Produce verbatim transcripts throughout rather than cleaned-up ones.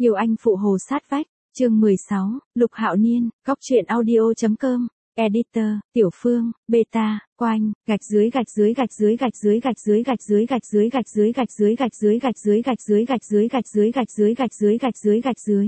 Yêu anh phụ hồ sát vách, chương mười sáu, Lục Hạo Niên, góc truyện audio.com, editor, Tiểu Phương, beta, quanh, gạch dưới gạch dưới gạch dưới gạch dưới gạch dưới gạch dưới gạch dưới gạch dưới gạch dưới gạch dưới gạch dưới gạch dưới gạch dưới gạch dưới gạch dưới gạch dưới gạch dưới gạch dưới.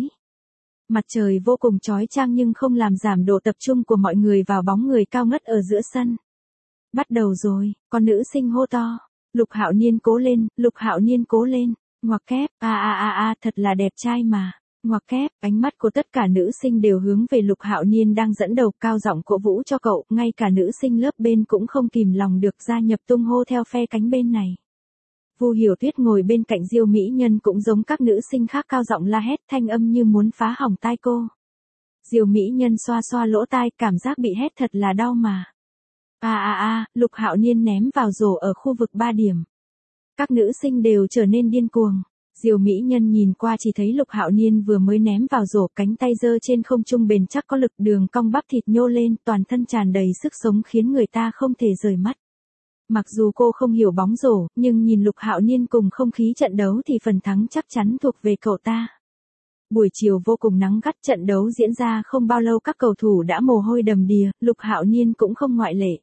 Mặt trời vô cùng chói chang nhưng không làm giảm độ tập trung của mọi người vào bóng người cao ngất ở giữa sân. Bắt đầu rồi, con nữ sinh hô to, Lục Hạo Niên cố lên, Lục Hạo Niên cố lên, ngoặc kép, a a a a thật là đẹp trai mà. Ngoặc kép, ánh mắt của tất cả nữ sinh đều hướng về Lục Hạo Niên đang dẫn đầu, cao giọng cổ vũ cho cậu, ngay cả nữ sinh lớp bên cũng không kìm lòng được gia nhập tung hô theo phe cánh bên này. Vu Hiểu Tuyết ngồi bên cạnh Diêu Mỹ Nhân cũng giống các nữ sinh khác cao giọng la hét, thanh âm như muốn phá hỏng tai cô. Diêu Mỹ Nhân xoa xoa lỗ tai, cảm giác bị hét thật là đau mà. A a a, Lục Hạo Niên ném vào rổ ở khu vực ba điểm. Các nữ sinh đều trở nên điên cuồng. Diêu Mỹ Nhân nhìn qua chỉ thấy Lục Hạo Niên vừa mới ném vào rổ, cánh tay giơ trên không trung bền chắc có lực, đường cong bắp thịt nhô lên, toàn thân tràn đầy sức sống khiến người ta không thể rời mắt. Mặc dù cô không hiểu bóng rổ, nhưng nhìn Lục Hạo Niên cùng không khí trận đấu thì phần thắng chắc chắn thuộc về cậu ta. Buổi chiều vô cùng nắng gắt, trận đấu diễn ra không bao lâu các cầu thủ đã mồ hôi đầm đìa, Lục Hạo Niên cũng không ngoại lệ.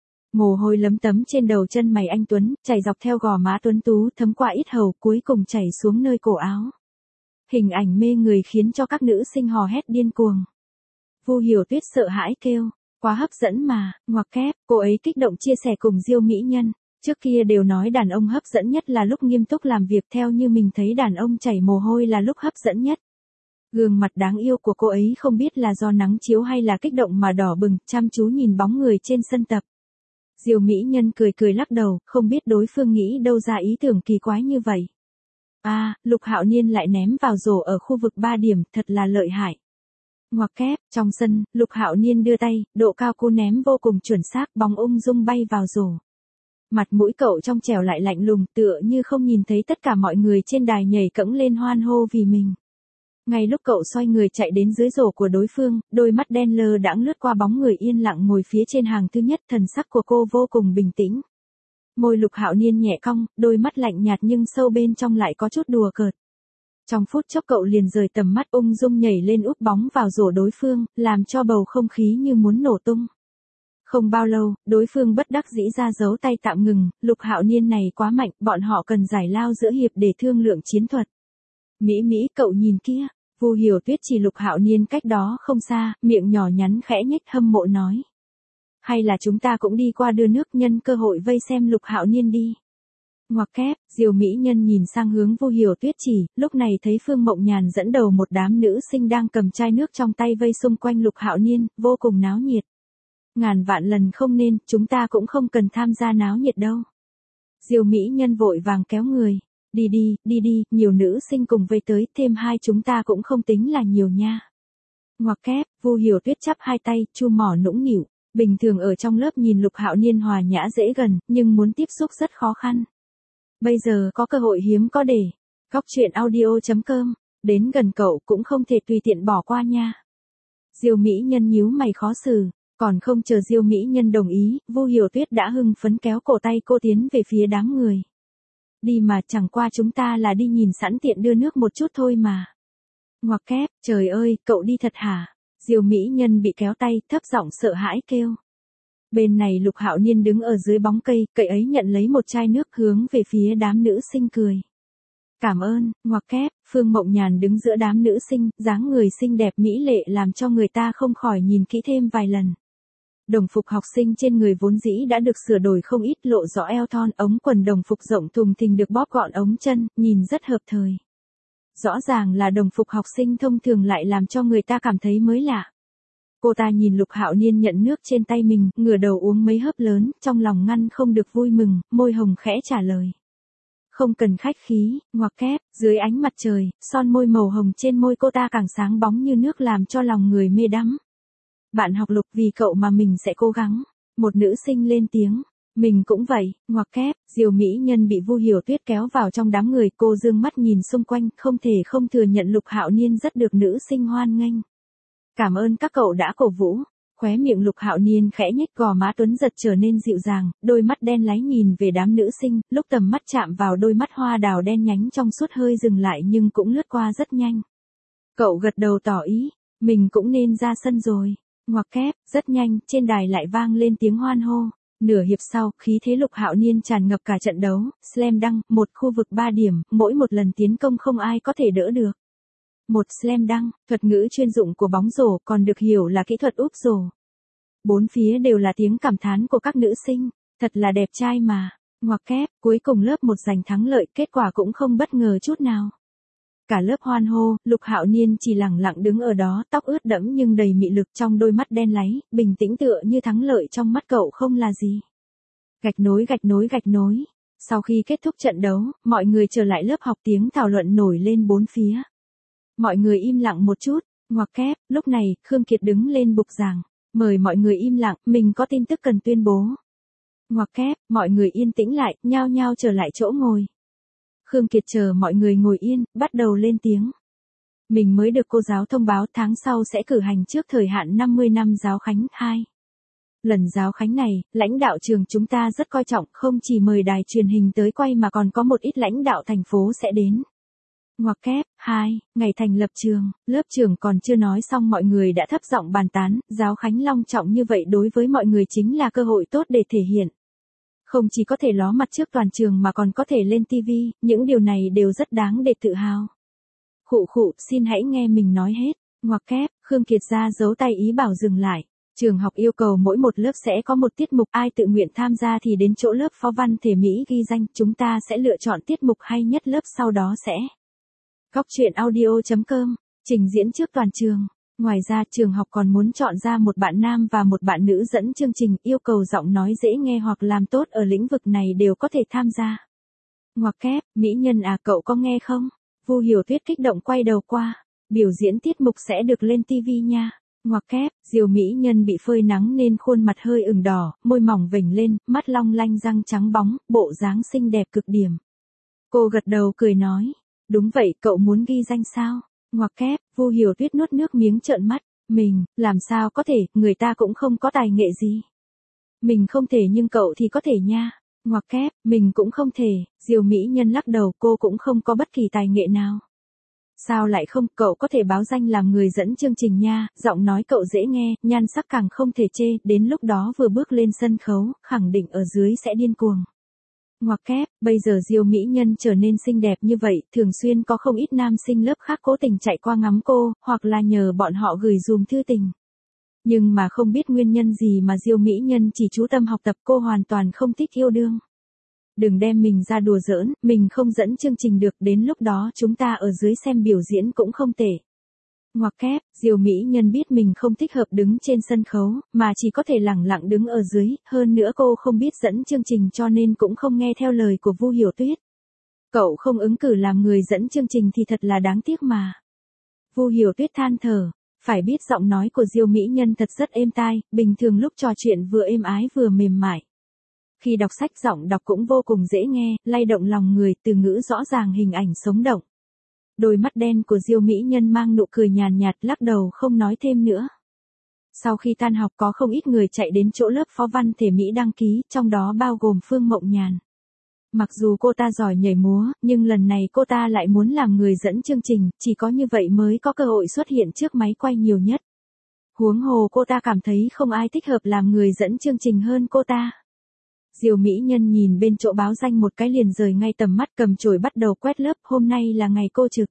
Mồ hôi lấm tấm trên đầu chân mày anh tuấn, chảy dọc theo gò má tuấn tú, thấm qua yết hầu, cuối cùng chảy xuống nơi cổ áo. Hình ảnh mê người khiến cho các nữ sinh hò hét điên cuồng. Vu Hiểu Tuyết sợ hãi kêu, quá hấp dẫn mà, ngoặc kép, cô ấy kích động chia sẻ cùng Diêu Mỹ Nhân. Trước kia đều nói đàn ông hấp dẫn nhất là lúc nghiêm túc làm việc, theo như mình thấy đàn ông chảy mồ hôi là lúc hấp dẫn nhất. Gương mặt đáng yêu của cô ấy không biết là do nắng chiếu hay là kích động mà đỏ bừng, chăm chú nhìn bóng người trên sân tập. Diêu Mỹ Nhân cười cười lắc đầu, không biết đối phương nghĩ đâu ra ý tưởng kỳ quái như vậy. A, à, Lục Hạo Niên lại ném vào rổ ở khu vực ba điểm, thật là lợi hại. Ngoặc kép, trong sân, Lục Hạo Niên đưa tay, độ cao cú ném vô cùng chuẩn xác, bóng ung dung bay vào rổ. Mặt mũi cậu trong trẻo lại lạnh lùng, tựa như không nhìn thấy tất cả mọi người trên đài nhảy cẫng lên hoan hô vì mình. Ngay lúc cậu xoay người chạy đến dưới rổ của đối phương, đôi mắt đen lơ đãng lướt qua bóng người yên lặng ngồi phía trên hàng thứ nhất, thần sắc của cô vô cùng bình tĩnh. Môi Lục Hạo Niên nhẹ cong, đôi mắt lạnh nhạt nhưng sâu bên trong lại có chút đùa cợt. Trong phút chốc cậu liền rời tầm mắt, ung dung nhảy lên úp bóng vào rổ đối phương, làm cho bầu không khí như muốn nổ tung. Không bao lâu, đối phương bất đắc dĩ ra dấu tay tạm ngừng, Lục Hạo Niên này quá mạnh, bọn họ cần giải lao giữa hiệp để thương lượng chiến thuật. Mỹ Mỹ, cậu nhìn kia, Vu Hiểu Tuyết chỉ Lục Hạo Niên cách đó không xa, miệng nhỏ nhắn khẽ nhếch hâm mộ nói. Hay là chúng ta cũng đi qua đưa nước, nhân cơ hội vây xem Lục Hạo Niên đi. Ngoặc kép, Diêu Mỹ Nhân nhìn sang hướng Vu Hiểu Tuyết chỉ, lúc này thấy Phương Mộng Nhàn dẫn đầu một đám nữ sinh đang cầm chai nước trong tay vây xung quanh Lục Hạo Niên, vô cùng náo nhiệt. Ngàn vạn lần không nên, chúng ta cũng không cần tham gia náo nhiệt đâu. Diêu Mỹ Nhân vội vàng kéo người. Đi đi, đi đi, nhiều nữ sinh cùng vây tới, thêm hai chúng ta cũng không tính là nhiều nha. Ngoặc kép, Vu Hiểu Tuyết chắp hai tay, chu mỏ nũng nịu. Bình thường ở trong lớp nhìn Lục Hạo Niên hòa nhã dễ gần, nhưng muốn tiếp xúc rất khó khăn. Bây giờ có cơ hội hiếm có để. Góc truyện audio.com, đến gần cậu cũng không thể tùy tiện bỏ qua nha. Diêu Mỹ Nhân nhíu mày khó xử, còn không chờ Diêu Mỹ Nhân đồng ý, Vu Hiểu Tuyết đã hưng phấn kéo cổ tay cô tiến về phía đám người. Đi mà, chẳng qua chúng ta là đi nhìn sẵn tiện đưa nước một chút thôi mà. Ngoặc kép, trời ơi, cậu đi thật hả? Diêu Mỹ Nhân bị kéo tay, thấp giọng sợ hãi kêu. Bên này Lục Hạo Niên đứng ở dưới bóng cây, cậy ấy nhận lấy một chai nước hướng về phía đám nữ sinh cười. Cảm ơn, ngoặc kép, Phương Mộng Nhàn đứng giữa đám nữ sinh, dáng người xinh đẹp mỹ lệ làm cho người ta không khỏi nhìn kỹ thêm vài lần. Đồng phục học sinh trên người vốn dĩ đã được sửa đổi không ít, lộ rõ eo thon, ống quần đồng phục rộng thùng thình được bóp gọn ống chân, nhìn rất hợp thời. Rõ ràng là đồng phục học sinh thông thường lại làm cho người ta cảm thấy mới lạ. Cô ta nhìn Lục Hạo Niên nhận nước trên tay mình, ngửa đầu uống mấy hớp lớn, trong lòng ngăn không được vui mừng, môi hồng khẽ trả lời. Không cần khách khí, ngoặc kép, dưới ánh mặt trời, son môi màu hồng trên môi cô ta càng sáng bóng như nước làm cho lòng người mê đắm. Bạn học Lục, vì cậu mà mình sẽ cố gắng. Một nữ sinh lên tiếng. Mình cũng vậy, ngoặc kép, Diêu Mỹ Nhân bị Vu Hiểu Tuyết kéo vào trong đám người, cô dương mắt nhìn xung quanh, không thể không thừa nhận Lục Hạo Niên rất được nữ sinh hoan nghênh. Cảm ơn các cậu đã cổ vũ. Khóe miệng Lục Hạo Niên khẽ nhếch, gò má tuấn giật trở nên dịu dàng, đôi mắt đen láy nhìn về đám nữ sinh, lúc tầm mắt chạm vào đôi mắt hoa đào đen nhánh trong suốt hơi dừng lại nhưng cũng lướt qua rất nhanh. Cậu gật đầu tỏ ý, mình cũng nên ra sân rồi. Ngoặc kép, rất nhanh, trên đài lại vang lên tiếng hoan hô. Nửa hiệp sau, khí thế Lục Hạo Niên tràn ngập cả trận đấu, slam dunk, một khu vực ba điểm, mỗi một lần tiến công không ai có thể đỡ được. Một slam dunk, thuật ngữ chuyên dụng của bóng rổ, còn được hiểu là kỹ thuật úp rổ. Bốn phía đều là tiếng cảm thán của các nữ sinh, thật là đẹp trai mà. Ngoặc kép, cuối cùng lớp một giành thắng lợi, kết quả cũng không bất ngờ chút nào. Cả lớp hoan hô, Lục Hạo Niên chỉ lẳng lặng đứng ở đó, tóc ướt đẫm nhưng đầy mị lực trong đôi mắt đen láy, bình tĩnh tựa như thắng lợi trong mắt cậu không là gì. Gạch nối gạch nối gạch nối. Sau khi kết thúc trận đấu, mọi người trở lại lớp học, tiếng thảo luận nổi lên bốn phía. Mọi người im lặng một chút, ngoặc kép, lúc này, Khương Kiệt đứng lên bục giảng. Mời mọi người im lặng, mình có tin tức cần tuyên bố. Ngoặc kép, mọi người yên tĩnh lại, nhao nhao trở lại chỗ ngồi. Khương Kiệt chờ mọi người ngồi yên, bắt đầu lên tiếng. Mình mới được cô giáo thông báo tháng sau sẽ cử hành trước thời hạn năm mươi năm giáo khánh hai. Lần giáo khánh này, lãnh đạo trường chúng ta rất coi trọng, không chỉ mời đài truyền hình tới quay mà còn có một ít lãnh đạo thành phố sẽ đến. Ngoặc kép, hai, ngày thành lập trường, lớp trưởng còn chưa nói xong mọi người đã thấp giọng bàn tán, giáo khánh long trọng như vậy đối với mọi người chính là cơ hội tốt để thể hiện. Không chỉ có thể ló mặt trước toàn trường mà còn có thể lên ti vi, những điều này đều rất đáng để tự hào. Khụ khụ, xin hãy nghe mình nói hết. Ngoặc kép, Khương Kiệt ra giấu tay ý bảo dừng lại. Trường học yêu cầu mỗi một lớp sẽ có một tiết mục, ai tự nguyện tham gia thì đến chỗ lớp phó văn thể Mỹ ghi danh, chúng ta sẽ lựa chọn tiết mục hay nhất lớp sau đó sẽ. Góc truyện audio chấm com, trình diễn trước toàn trường. Ngoài ra, trường học còn muốn chọn ra một bạn nam và một bạn nữ dẫn chương trình, yêu cầu giọng nói dễ nghe hoặc làm tốt ở lĩnh vực này đều có thể tham gia. Ngoặc kép, mỹ nhân à, cậu có nghe không? Vu Hiểu Tuyết kích động quay đầu qua. Biểu diễn tiết mục sẽ được lên ti vi nha. Ngoặc kép, Diều mỹ nhân bị phơi nắng nên khuôn mặt hơi ửng đỏ, môi mỏng vểnh lên, mắt long lanh, răng trắng bóng, bộ dáng xinh đẹp cực điểm. Cô gật đầu cười nói, đúng vậy, cậu muốn ghi danh sao? Ngoặc kép, Vu Hiểu Tuyết nuốt nước miếng trợn mắt, mình, làm sao có thể, người ta cũng không có tài nghệ gì. Mình không thể nhưng cậu thì có thể nha. Ngoặc kép, mình cũng không thể, Diều mỹ nhân lắc đầu, cô cũng không có bất kỳ tài nghệ nào. Sao lại không, cậu có thể báo danh làm người dẫn chương trình nha, giọng nói cậu dễ nghe, nhan sắc càng không thể chê, đến lúc đó vừa bước lên sân khấu, khẳng định ở dưới sẽ điên cuồng. Ngoặc kép, bây giờ Diều mỹ nhân trở nên xinh đẹp như vậy, thường xuyên có không ít nam sinh lớp khác cố tình chạy qua ngắm cô, hoặc là nhờ bọn họ gửi dùm thư tình. Nhưng mà không biết nguyên nhân gì mà Diều mỹ nhân chỉ chú tâm học tập, cô hoàn toàn không thích yêu đương. Đừng đem mình ra đùa giỡn, mình không dẫn chương trình được, đến lúc đó chúng ta ở dưới xem biểu diễn cũng không tệ. Ngoặc kép, Diều mỹ nhân biết mình không thích hợp đứng trên sân khấu, mà chỉ có thể lẳng lặng đứng ở dưới, hơn nữa cô không biết dẫn chương trình cho nên cũng không nghe theo lời của Vu Hiểu Tuyết. Cậu không ứng cử làm người dẫn chương trình thì thật là đáng tiếc mà. Vu Hiểu Tuyết than thở, phải biết giọng nói của Diều mỹ nhân thật rất êm tai, bình thường lúc trò chuyện vừa êm ái vừa mềm mại. Khi đọc sách giọng đọc cũng vô cùng dễ nghe, lay động lòng người, từ ngữ rõ ràng, hình ảnh sống động. Đôi mắt đen của Diều mỹ nhân mang nụ cười nhàn nhạt, lắc đầu không nói thêm nữa. Sau khi tan học có không ít người chạy đến chỗ lớp phó văn thể Mỹ đăng ký, trong đó bao gồm Phương Mộng Nhàn. Mặc dù cô ta giỏi nhảy múa, nhưng lần này cô ta lại muốn làm người dẫn chương trình, chỉ có như vậy mới có cơ hội xuất hiện trước máy quay nhiều nhất. Huống hồ cô ta cảm thấy không ai thích hợp làm người dẫn chương trình hơn cô ta. Diều mỹ nhân nhìn bên chỗ báo danh một cái liền rời ngay tầm mắt, cầm chổi bắt đầu quét lớp, hôm nay là ngày cô trực.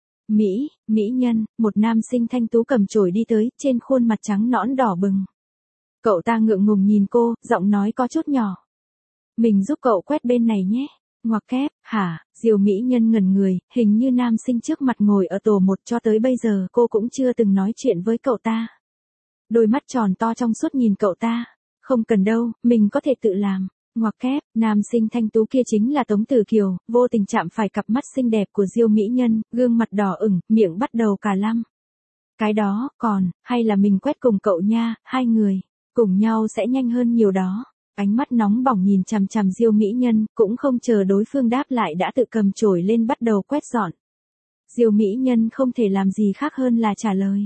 Mỹ, mỹ nhân, một nam sinh thanh tú cầm chổi đi tới, trên khuôn mặt trắng nõn đỏ bừng. Cậu ta ngượng ngùng nhìn cô, giọng nói có chút nhỏ. Mình giúp cậu quét bên này nhé. Ngoặc kép, hả, Diều mỹ nhân ngẩn người, hình như nam sinh trước mặt ngồi ở tổ một, cho tới bây giờ cô cũng chưa từng nói chuyện với cậu ta. Đôi mắt tròn to trong suốt nhìn cậu ta. Không cần đâu, mình có thể tự làm. Ngoặc kép, nam sinh thanh tú kia chính là Tống Tử Kiều, vô tình chạm phải cặp mắt xinh đẹp của Diều mỹ nhân, gương mặt đỏ ửng, miệng bắt đầu cà lăm. Cái đó, còn, hay là mình quét cùng cậu nha, hai người, cùng nhau sẽ nhanh hơn nhiều đó. Ánh mắt nóng bỏng nhìn chằm chằm Diều mỹ nhân, cũng không chờ đối phương đáp lại đã tự cầm chổi lên bắt đầu quét dọn. Diều mỹ nhân không thể làm gì khác hơn là trả lời.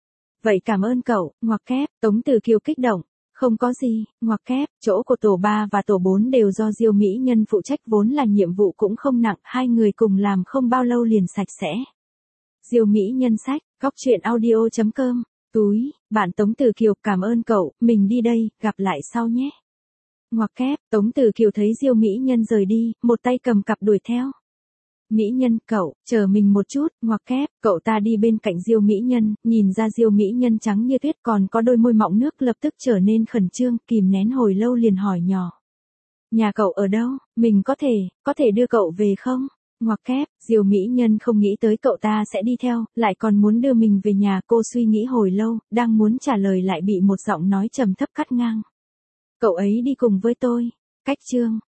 Vậy cảm ơn cậu, ngoặc kép, Tống Tử Kiều kích động. Không có gì, ngoặc kép, chỗ của tổ ba và tổ bốn đều do Diều mỹ nhân phụ trách, vốn là nhiệm vụ cũng không nặng, hai người cùng làm không bao lâu liền sạch sẽ. Diêu Mỹ Nhân sách, góc truyện audio.com, túi, bạn Tống Từ Kiều, cảm ơn cậu, mình đi đây, gặp lại sau nhé. Ngoặc kép, Tống Từ Kiều thấy Diêu Mỹ Nhân rời đi, một tay cầm cặp đuổi theo. Mỹ Nhân, cậu, chờ mình một chút, ngoặc kép, cậu ta đi bên cạnh Diêu Mỹ Nhân, nhìn ra Diêu Mỹ Nhân trắng như tuyết còn có đôi môi mọng nước lập tức trở nên khẩn trương, kìm nén hồi lâu liền hỏi nhỏ. Nhà cậu ở đâu, mình có thể, có thể đưa cậu về không? Ngoặc kép, Diêu Mỹ Nhân không nghĩ tới cậu ta sẽ đi theo, lại còn muốn đưa mình về nhà, cô suy nghĩ hồi lâu, đang muốn trả lời lại bị một giọng nói trầm thấp cắt ngang. Cậu ấy đi cùng với tôi. Cách chương.